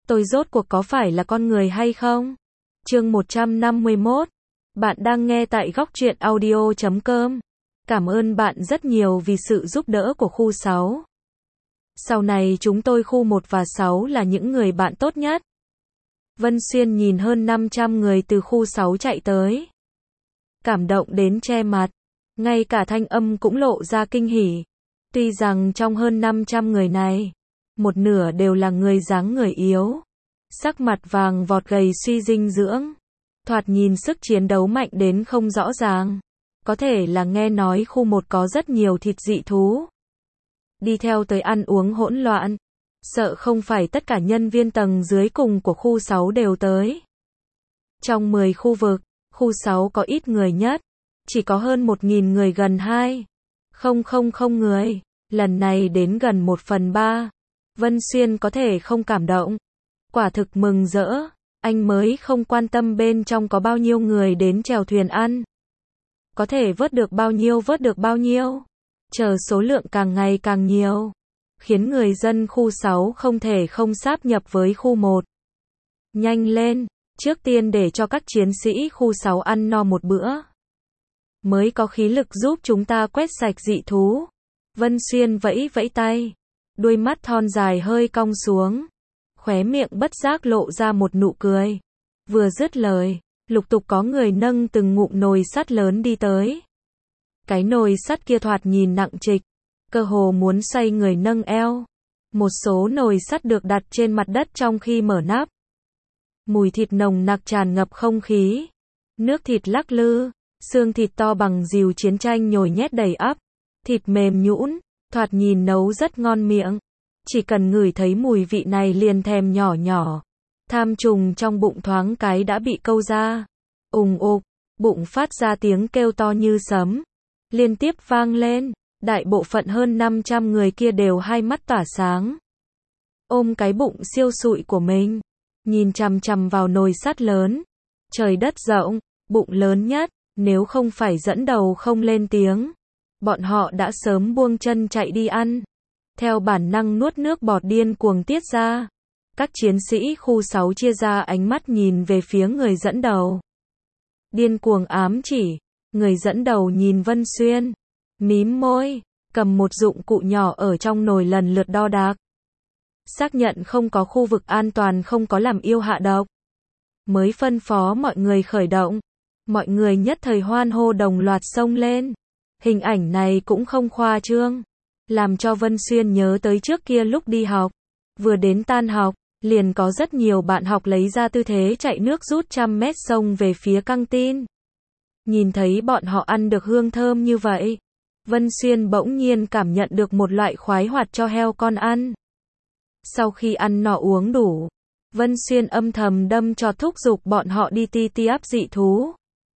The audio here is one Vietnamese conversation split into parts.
Tôi rốt cuộc có phải là con người hay không? Chương 151. Bạn đang nghe tại Góc Truyện Audio.com. Cảm ơn bạn rất nhiều vì sự giúp đỡ của khu 6. Sau này chúng tôi khu 1 và 6 là những người bạn tốt nhất. Vân Xuyên nhìn hơn 500 người từ khu 6 chạy tới. Cảm động đến che mặt. Ngay cả thanh âm cũng lộ ra kinh hỉ. Tuy rằng trong hơn 500 người này, một nửa đều là người dáng người yếu, sắc mặt vàng vọt gầy suy dinh dưỡng, thoạt nhìn sức chiến đấu mạnh đến không rõ ràng. Có thể là nghe nói khu 1 có rất nhiều thịt dị thú. Đi theo tới ăn uống hỗn loạn. Sợ không phải tất cả nhân viên tầng dưới cùng của khu 6 đều tới. Trong 10 khu vực, khu 6 có ít người nhất. Chỉ có hơn 1.000 người, gần 2,000 người. Lần này đến gần 1/3. Vân Xuyên có thể không cảm động. Quả thực mừng rỡ. Anh mới không quan tâm bên trong có bao nhiêu người đến chèo thuyền ăn. Có thể vớt được bao nhiêu. Chờ số lượng càng ngày càng nhiều. Khiến người dân khu 6 không thể không sáp nhập với khu 1. Nhanh lên, trước tiên để cho các chiến sĩ khu 6 ăn no một bữa. Mới có khí lực giúp chúng ta quét sạch dị thú. Vân Xuyên vẫy vẫy tay. Đuôi mắt thon dài hơi cong xuống. Khóe miệng bất giác lộ ra một nụ cười. Vừa dứt lời, lục tục có người nâng từng ngụm nồi sắt lớn đi tới. Cái nồi sắt kia thoạt nhìn nặng trịch, cơ hồ muốn xoay người nâng eo. Một số nồi sắt được đặt trên mặt đất trong khi mở nắp. Mùi thịt nồng nặc tràn ngập không khí. Nước thịt lắc lư, xương thịt to bằng dìu chiến tranh nhồi nhét đầy ắp. Thịt mềm nhũn, thoạt nhìn nấu rất ngon miệng. Chỉ cần ngửi thấy mùi vị này liền thèm nhỏ nhỏ. Tham trùng trong bụng thoáng cái đã bị câu ra. Ùng ục, bụng phát ra tiếng kêu to như sấm. Liên tiếp vang lên. Đại bộ phận hơn 500 người kia đều hai mắt tỏa sáng. Ôm cái bụng siêu sụi của mình. Nhìn chằm chằm vào nồi sắt lớn. Trời đất rộng, bụng lớn nhất. Nếu không phải dẫn đầu không lên tiếng, bọn họ đã sớm buông chân chạy đi ăn. Theo bản năng nuốt nước bọt điên cuồng tiết ra. Các chiến sĩ khu 6 chia ra ánh mắt nhìn về phía người dẫn đầu. Điên cuồng ám chỉ. Người dẫn đầu nhìn Vân Xuyên. Mím môi. Cầm một dụng cụ nhỏ ở trong nồi lần lượt đo đạc. Xác nhận không có khu vực an toàn, không có làm yêu hạ độc. Mới phân phó mọi người khởi động. Mọi người nhất thời hoan hô đồng loạt xông lên. Hình ảnh này cũng không khoa trương. Làm cho Vân Xuyên nhớ tới trước kia lúc đi học. Vừa đến tan học, liền có rất nhiều bạn học lấy ra tư thế chạy nước rút 100 mét xông về phía căng tin. Nhìn thấy bọn họ ăn được hương thơm như vậy, Vân Xuyên bỗng nhiên cảm nhận được một loại khoái hoạt cho heo con ăn. Sau khi ăn no uống đủ, Vân Xuyên âm thầm đâm cho thúc giục bọn họ đi ti áp dị thú.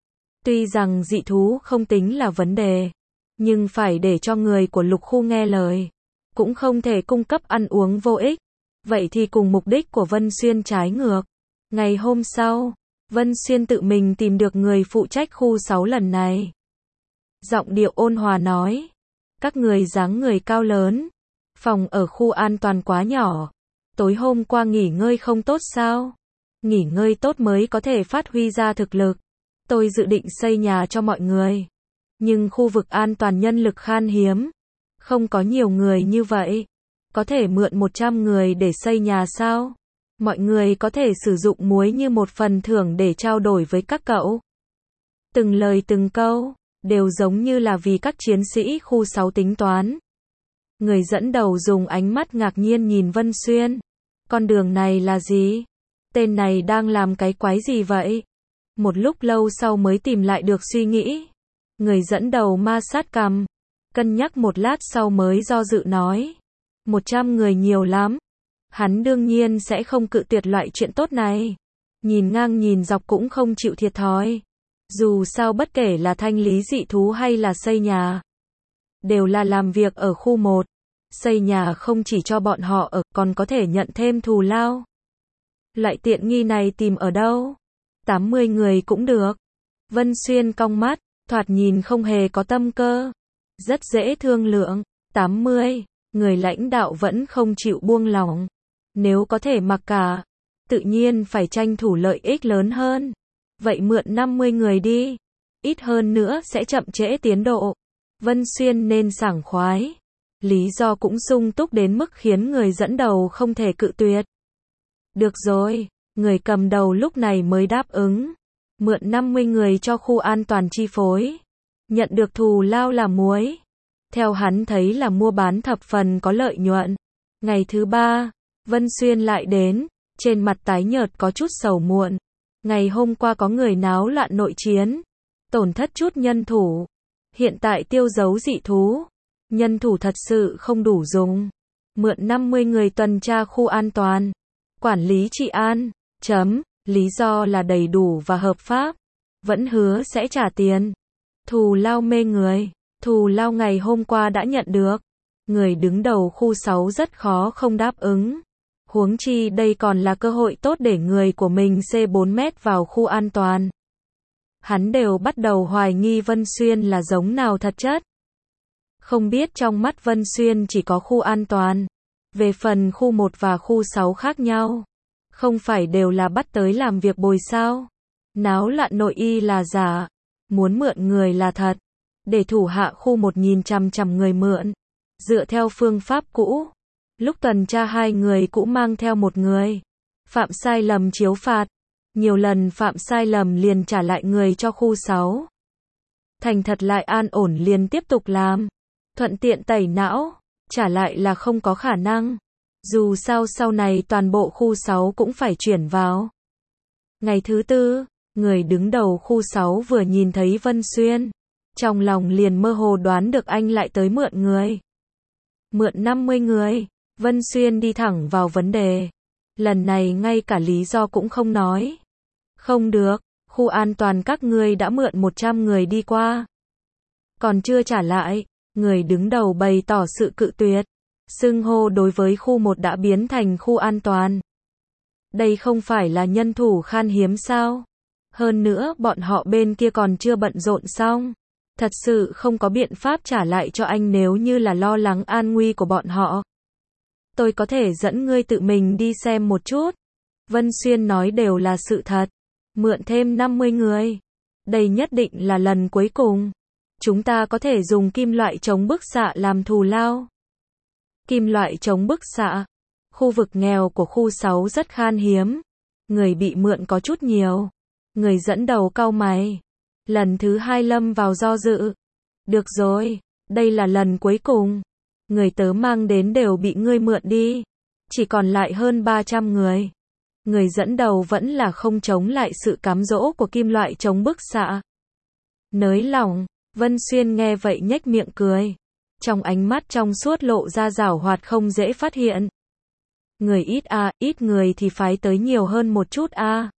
Tuy rằng dị thú không tính là vấn đề, nhưng phải để cho người của lục khu nghe lời, cũng không thể cung cấp ăn uống vô ích. Vậy thì cùng mục đích của Vân Xuyên trái ngược. Ngày hôm sau, Vân Xuyên tự mình tìm được người phụ trách khu 6 lần này. Giọng điệu ôn hòa nói, các người dáng người cao lớn, phòng ở khu an toàn quá nhỏ. Tối hôm qua nghỉ ngơi không tốt sao? Nghỉ ngơi tốt mới có thể phát huy ra thực lực. Tôi dự định xây nhà cho mọi người. Nhưng khu vực an toàn nhân lực khan hiếm. Không có nhiều người như vậy. Có thể mượn 100 người để xây nhà sao? Mọi người có thể sử dụng muối như một phần thưởng để trao đổi với các cậu. Từng lời từng câu, đều giống như là vì các chiến sĩ khu 6 tính toán. Người dẫn đầu dùng ánh mắt ngạc nhiên nhìn Vân Xuyên. Con đường này là gì? Tên này đang làm cái quái gì vậy? Một lúc lâu sau mới tìm lại được suy nghĩ. Người dẫn đầu ma sát cằm, cân nhắc một lát sau mới do dự nói. 100 người nhiều lắm. Hắn đương nhiên sẽ không cự tuyệt loại chuyện tốt này. Nhìn ngang nhìn dọc cũng không chịu thiệt thòi. Dù sao bất kể là thanh lý dị thú hay là xây nhà, đều là làm việc ở khu 1. Xây nhà không chỉ cho bọn họ ở, còn có thể nhận thêm thù lao. Loại tiện nghi này tìm ở đâu? 80 người cũng được. Vân Xuyên cong mắt, thoạt nhìn không hề có tâm cơ. Rất dễ thương lượng. 80, người lãnh đạo vẫn không chịu buông lỏng. Nếu có thể mặc cả, tự nhiên phải tranh thủ lợi ích lớn hơn. Vậy mượn 50 người đi. Ít hơn nữa sẽ chậm trễ tiến độ. Vân Xuyên nên sảng khoái. Lý do cũng sung túc đến mức khiến người dẫn đầu không thể cự tuyệt. Được rồi, người cầm đầu lúc này mới đáp ứng. Mượn 50 người cho khu an toàn chi phối. Nhận được thù lao là muối. Theo hắn thấy là mua bán thập phần có lợi nhuận. Ngày thứ 3, Vân Xuyên lại đến, trên mặt tái nhợt có chút sầu muộn. Ngày hôm qua có người náo loạn nội chiến, tổn thất chút nhân thủ. Hiện tại tiêu giấu dị thú, nhân thủ thật sự không đủ dùng. Mượn 50 người tuần tra khu an toàn, quản lý trị an, lý do là đầy đủ và hợp pháp. Vẫn hứa sẽ trả tiền. Thù lao mê người, thù lao ngày hôm qua đã nhận được. Người đứng đầu khu 6 rất khó không đáp ứng. Huống chi đây còn là cơ hội tốt để người của mình C4 mét vào khu an toàn. Hắn đều bắt đầu hoài nghi Vân Xuyên là giống nào thật chất. Không biết trong mắt Vân Xuyên chỉ có khu an toàn. Về phần khu 1 và khu 6 khác nhau. Không phải đều là bắt tới làm việc bồi sao. Náo loạn nội y là giả. Muốn mượn người là thật. Để thủ hạ khu 1 nhìn chằm chằm người mượn. Dựa theo phương pháp cũ. Lúc tuần tra 2 người cũng mang theo 1 người. Phạm sai lầm chiếu phạt. Nhiều lần phạm sai lầm liền trả lại người cho khu 6. Thành thật lại an ổn liền tiếp tục làm. Thuận tiện tẩy não. Trả lại là không có khả năng. Dù sao sau này toàn bộ khu 6 cũng phải chuyển vào. Ngày thứ 4, người đứng đầu khu 6 vừa nhìn thấy Vân Xuyên. Trong lòng liền mơ hồ đoán được anh lại tới mượn người. Mượn 50 người. Vân Xuyên đi thẳng vào vấn đề. Lần này ngay cả lý do cũng không nói. Không được, khu an toàn các ngươi đã mượn 100 người đi qua. Còn chưa trả lại, người đứng đầu bày tỏ sự cự tuyệt. Xưng hô đối với khu 1 đã biến thành khu an toàn. Đây không phải là nhân thủ khan hiếm sao? Hơn nữa bọn họ bên kia còn chưa bận rộn xong. Thật sự không có biện pháp trả lại cho anh nếu như là lo lắng an nguy của bọn họ. Tôi có thể dẫn ngươi tự mình đi xem một chút. Vân Xuyên nói đều là sự thật. Mượn thêm 50 người. Đây nhất định là lần cuối cùng. Chúng ta có thể dùng kim loại chống bức xạ làm thù lao. Kim loại chống bức xạ. Khu vực nghèo của khu 6 rất khan hiếm. Người bị mượn có chút nhiều. Người dẫn đầu cau mày. Lần thứ 2 lâm vào do dự. Được rồi, đây là lần cuối cùng. Người tớ mang đến đều bị ngươi mượn đi. Chỉ còn lại hơn 300 người. Người dẫn đầu vẫn là không chống lại sự cám dỗ của kim loại chống bức xạ. Nới lỏng, Vân Xuyên nghe vậy nhếch miệng cười. Trong ánh mắt trong suốt lộ ra giảo hoạt không dễ phát hiện. Người ít ít người thì phái tới nhiều hơn một chút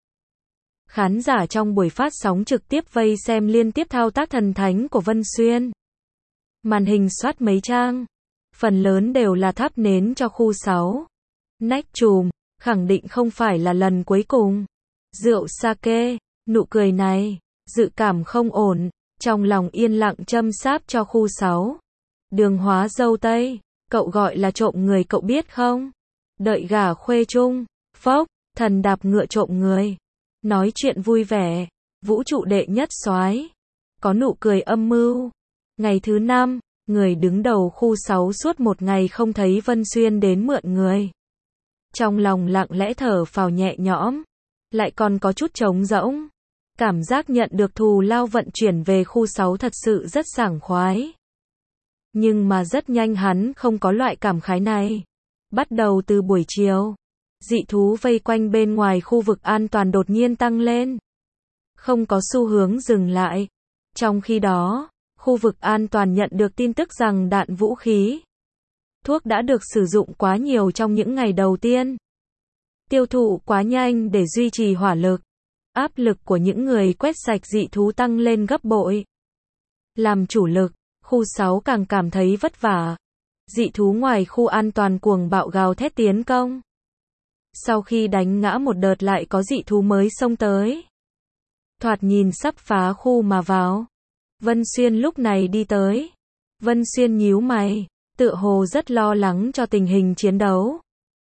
Khán giả trong buổi phát sóng trực tiếp vây xem liên tiếp thao tác thần thánh của Vân Xuyên. Màn hình soát mấy trang. Phần lớn đều là thắp nến cho khu 6. Nách trùm, khẳng định không phải là lần cuối cùng. Rượu sake, nụ cười này, dự cảm không ổn, trong lòng yên lặng châm sáp cho khu 6. Đường Hóa dâu Tây, cậu gọi là trộm người cậu biết không? Đợi gả khuê chung, phốc, thần đạp ngựa trộm người. Nói chuyện vui vẻ, vũ trụ đệ nhất soái. Có nụ cười âm mưu. Ngày thứ 5, người đứng đầu khu 6 suốt một ngày không thấy Vân Xuyên đến mượn người. Trong lòng lặng lẽ thở phào nhẹ nhõm. Lại còn có chút trống rỗng. Cảm giác nhận được thù lao vận chuyển về khu 6 thật sự rất sảng khoái. Nhưng mà rất nhanh hắn không có loại cảm khái này. Bắt đầu từ buổi chiều, dị thú vây quanh bên ngoài khu vực an toàn đột nhiên tăng lên. Không có xu hướng dừng lại. Trong khi đó, khu vực an toàn nhận được tin tức rằng đạn vũ khí, thuốc đã được sử dụng quá nhiều trong những ngày đầu tiên. Tiêu thụ quá nhanh để duy trì hỏa lực. Áp lực của những người quét sạch dị thú tăng lên gấp bội. Làm chủ lực, khu 6 càng cảm thấy vất vả. Dị thú ngoài khu an toàn cuồng bạo gào thét tiến công. Sau khi đánh ngã một đợt lại có dị thú mới xông tới. Thoạt nhìn sắp phá khu mà vào. Vân Xuyên lúc này đi tới. Vân Xuyên nhíu mày, tựa hồ rất lo lắng cho tình hình chiến đấu.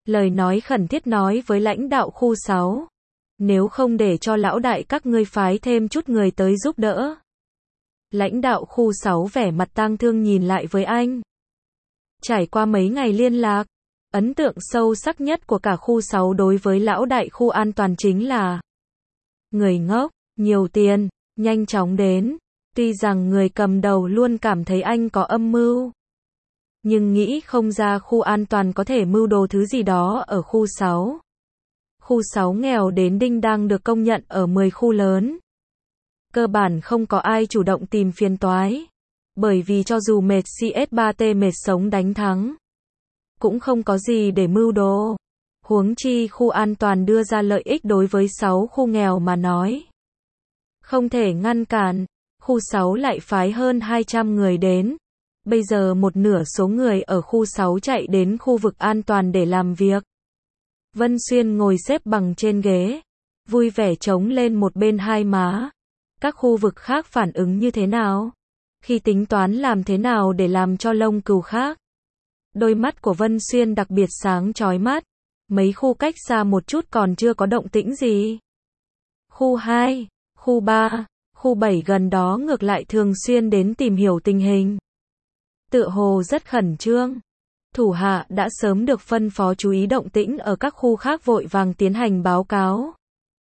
lời nói khẩn thiết nói với lãnh đạo khu 6. Nếu không để cho lão đại các ngươi phái thêm chút người tới giúp đỡ. Lãnh đạo khu 6 vẻ mặt tang thương nhìn lại với anh. Trải qua mấy ngày liên lạc, ấn tượng sâu sắc nhất của cả khu 6 đối với lão đại khu an toàn chính là người ngốc, nhiều tiền, nhanh chóng đến. Tuy rằng người cầm đầu luôn cảm thấy anh có âm mưu, nhưng nghĩ không ra khu an toàn có thể mưu đồ thứ gì đó ở khu 6. Khu 6 nghèo đến đinh đang được công nhận ở 10 khu lớn. Cơ bản không có ai chủ động tìm phiền toái. Bởi vì cho dù mệt CS3T mệt sống đánh thắng, cũng không có gì để mưu đồ. Huống chi khu an toàn đưa ra lợi ích đối với 6 khu nghèo mà nói. Không thể ngăn cản, khu 6 lại phái hơn 200 người đến. Bây giờ một nửa số người ở khu 6 chạy đến khu vực an toàn để làm việc. Vân Xuyên ngồi xếp bằng trên ghế, vui vẻ chống lên một bên hai má. Các khu vực khác phản ứng như thế nào? Khi tính toán làm thế nào để làm cho lông cừu khác? Đôi mắt của Vân Xuyên đặc biệt sáng chói mắt. Mấy khu cách xa một chút còn chưa có động tĩnh gì. Khu 2, khu 3, khu 7 gần đó ngược lại thường xuyên đến tìm hiểu tình hình. Tựa hồ rất khẩn trương. Thủ hạ đã sớm được phân phó chú ý động tĩnh ở các khu khác vội vàng tiến hành báo cáo.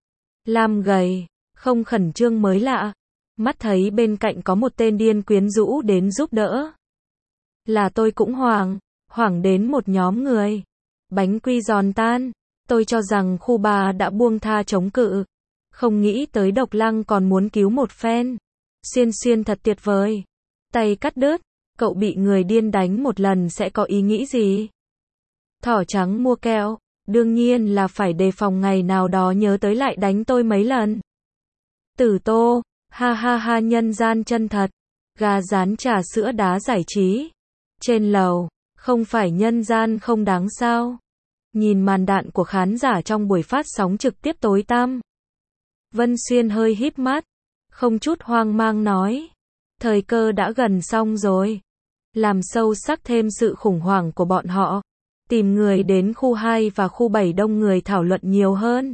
Lam gầy, không khẩn trương mới lạ. Mắt thấy bên cạnh có một tên điên quyến rũ đến giúp đỡ. Là tôi cũng hoảng đến một nhóm người. Bánh quy giòn tan. Tôi cho rằng khu 3 đã buông tha chống cự. Không nghĩ tới Độc Lăng còn muốn cứu một phen. Xuyên thật tuyệt vời. Tay cắt đứt. Cậu bị người điên đánh một lần sẽ có ý nghĩ gì? Thỏ trắng mua kẹo. Đương nhiên là phải đề phòng ngày nào đó nhớ tới lại đánh tôi mấy lần. Tử Tô. Ha ha ha, nhân gian chân thật. Gà rán trà sữa đá giải trí. Trên lầu. Không phải nhân gian không đáng sao? Nhìn màn đạn của khán giả trong buổi phát sóng trực tiếp tối tăm. Vân Xuyên hơi híp mắt. Không chút hoang mang nói. Thời cơ đã gần xong rồi. Làm sâu sắc thêm sự khủng hoảng của bọn họ. Tìm người đến khu 2 và khu 7 đông người thảo luận nhiều hơn.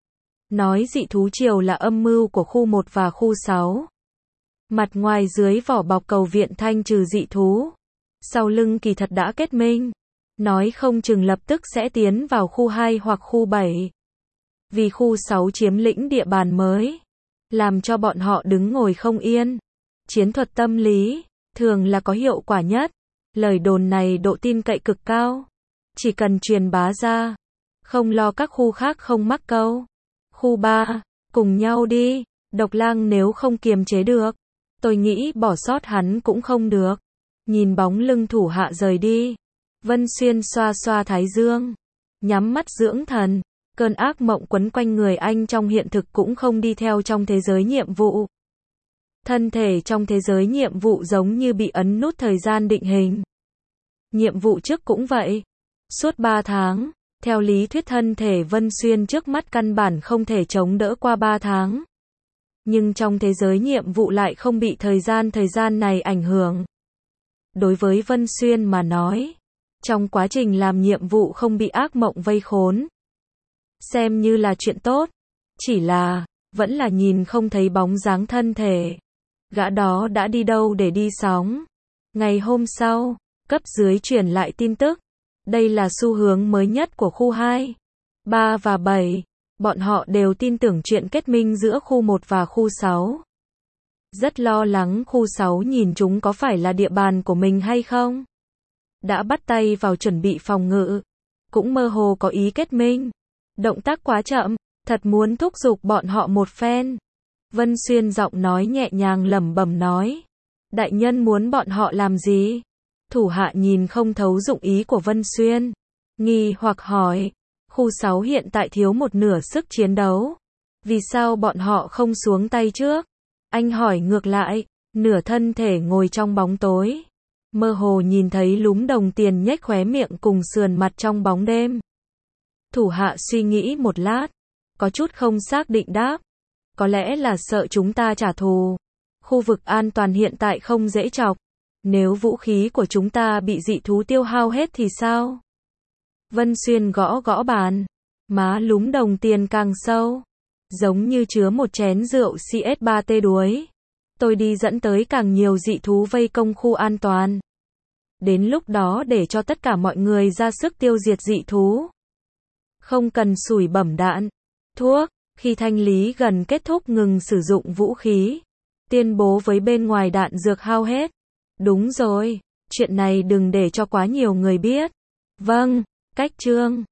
Nói dị thú triều là âm mưu của khu 1 và khu 6. Mặt ngoài dưới vỏ bọc cầu viện thanh trừ dị thú. Sau lưng kỳ thật đã kết minh. Nói không chừng lập tức sẽ tiến vào khu 2 hoặc khu 7. Vì khu 6 chiếm lĩnh địa bàn mới. Làm cho bọn họ đứng ngồi không yên. Chiến thuật tâm lý, thường là có hiệu quả nhất. Lời đồn này độ tin cậy cực cao. Chỉ cần truyền bá ra. Không lo các khu khác không mắc câu. Khu 3, cùng nhau đi. Độc Lang nếu không kiềm chế được. Tôi nghĩ bỏ sót hắn cũng không được. Nhìn bóng lưng thủ hạ rời đi. Vân Xuyên xoa xoa thái dương. Nhắm mắt dưỡng thần. Cơn ác mộng quấn quanh người anh trong hiện thực cũng không đi theo trong thế giới nhiệm vụ. Thân thể trong thế giới nhiệm vụ giống như bị ấn nút thời gian định hình. Nhiệm vụ trước cũng vậy. Suốt 3 tháng, theo lý thuyết thân thể Vân Xuyên trước mắt căn bản không thể chống đỡ qua 3 tháng. Nhưng trong thế giới nhiệm vụ lại không bị thời gian này ảnh hưởng. Đối với Vân Xuyên mà nói, trong quá trình làm nhiệm vụ không bị ác mộng vây khốn. Xem như là chuyện tốt. Chỉ là, vẫn là nhìn không thấy bóng dáng thân thể. Gã đó đã đi đâu để đi sóng. Ngày hôm sau, cấp dưới truyền lại tin tức. Đây là xu hướng mới nhất của khu 2, 3 và 7. Bọn họ đều tin tưởng chuyện kết minh giữa khu 1 và khu 6. Rất lo lắng khu 6 nhìn chúng có phải là địa bàn của mình hay không. Đã bắt tay vào chuẩn bị phòng ngự. Cũng mơ hồ có ý kết minh. Động tác quá chậm, thật muốn thúc giục bọn họ một phen. Vân Xuyên giọng nói nhẹ nhàng lẩm bẩm nói. Đại nhân muốn bọn họ làm gì? Thủ hạ nhìn không thấu dụng ý của Vân Xuyên. Nghi hoặc hỏi. Khu 6 hiện tại thiếu một nửa sức chiến đấu. Vì sao bọn họ không xuống tay trước? Anh hỏi ngược lại. Nửa thân thể ngồi trong bóng tối. Mơ hồ nhìn thấy lúm đồng tiền nhếch khóe miệng cùng sườn mặt trong bóng đêm. Thủ hạ suy nghĩ một lát. Có chút không xác định đáp. Có lẽ là sợ chúng ta trả thù. Khu vực an toàn hiện tại không dễ chọc. Nếu vũ khí của chúng ta bị dị thú tiêu hao hết thì sao? Vân Xuyên gõ gõ bàn. Má lúm đồng tiền càng sâu. Giống như chứa một chén rượu CS3T đuối. Tôi đi dẫn tới càng nhiều dị thú vây công khu an toàn. Đến lúc đó để cho tất cả mọi người ra sức tiêu diệt dị thú. Không cần sủi bẩm đạn. Thuốc. Khi thanh lý gần kết thúc ngừng sử dụng vũ khí. Tuyên bố với bên ngoài đạn dược hao hết. Đúng rồi. Chuyện này đừng để cho quá nhiều người biết. Vâng. Cách chương.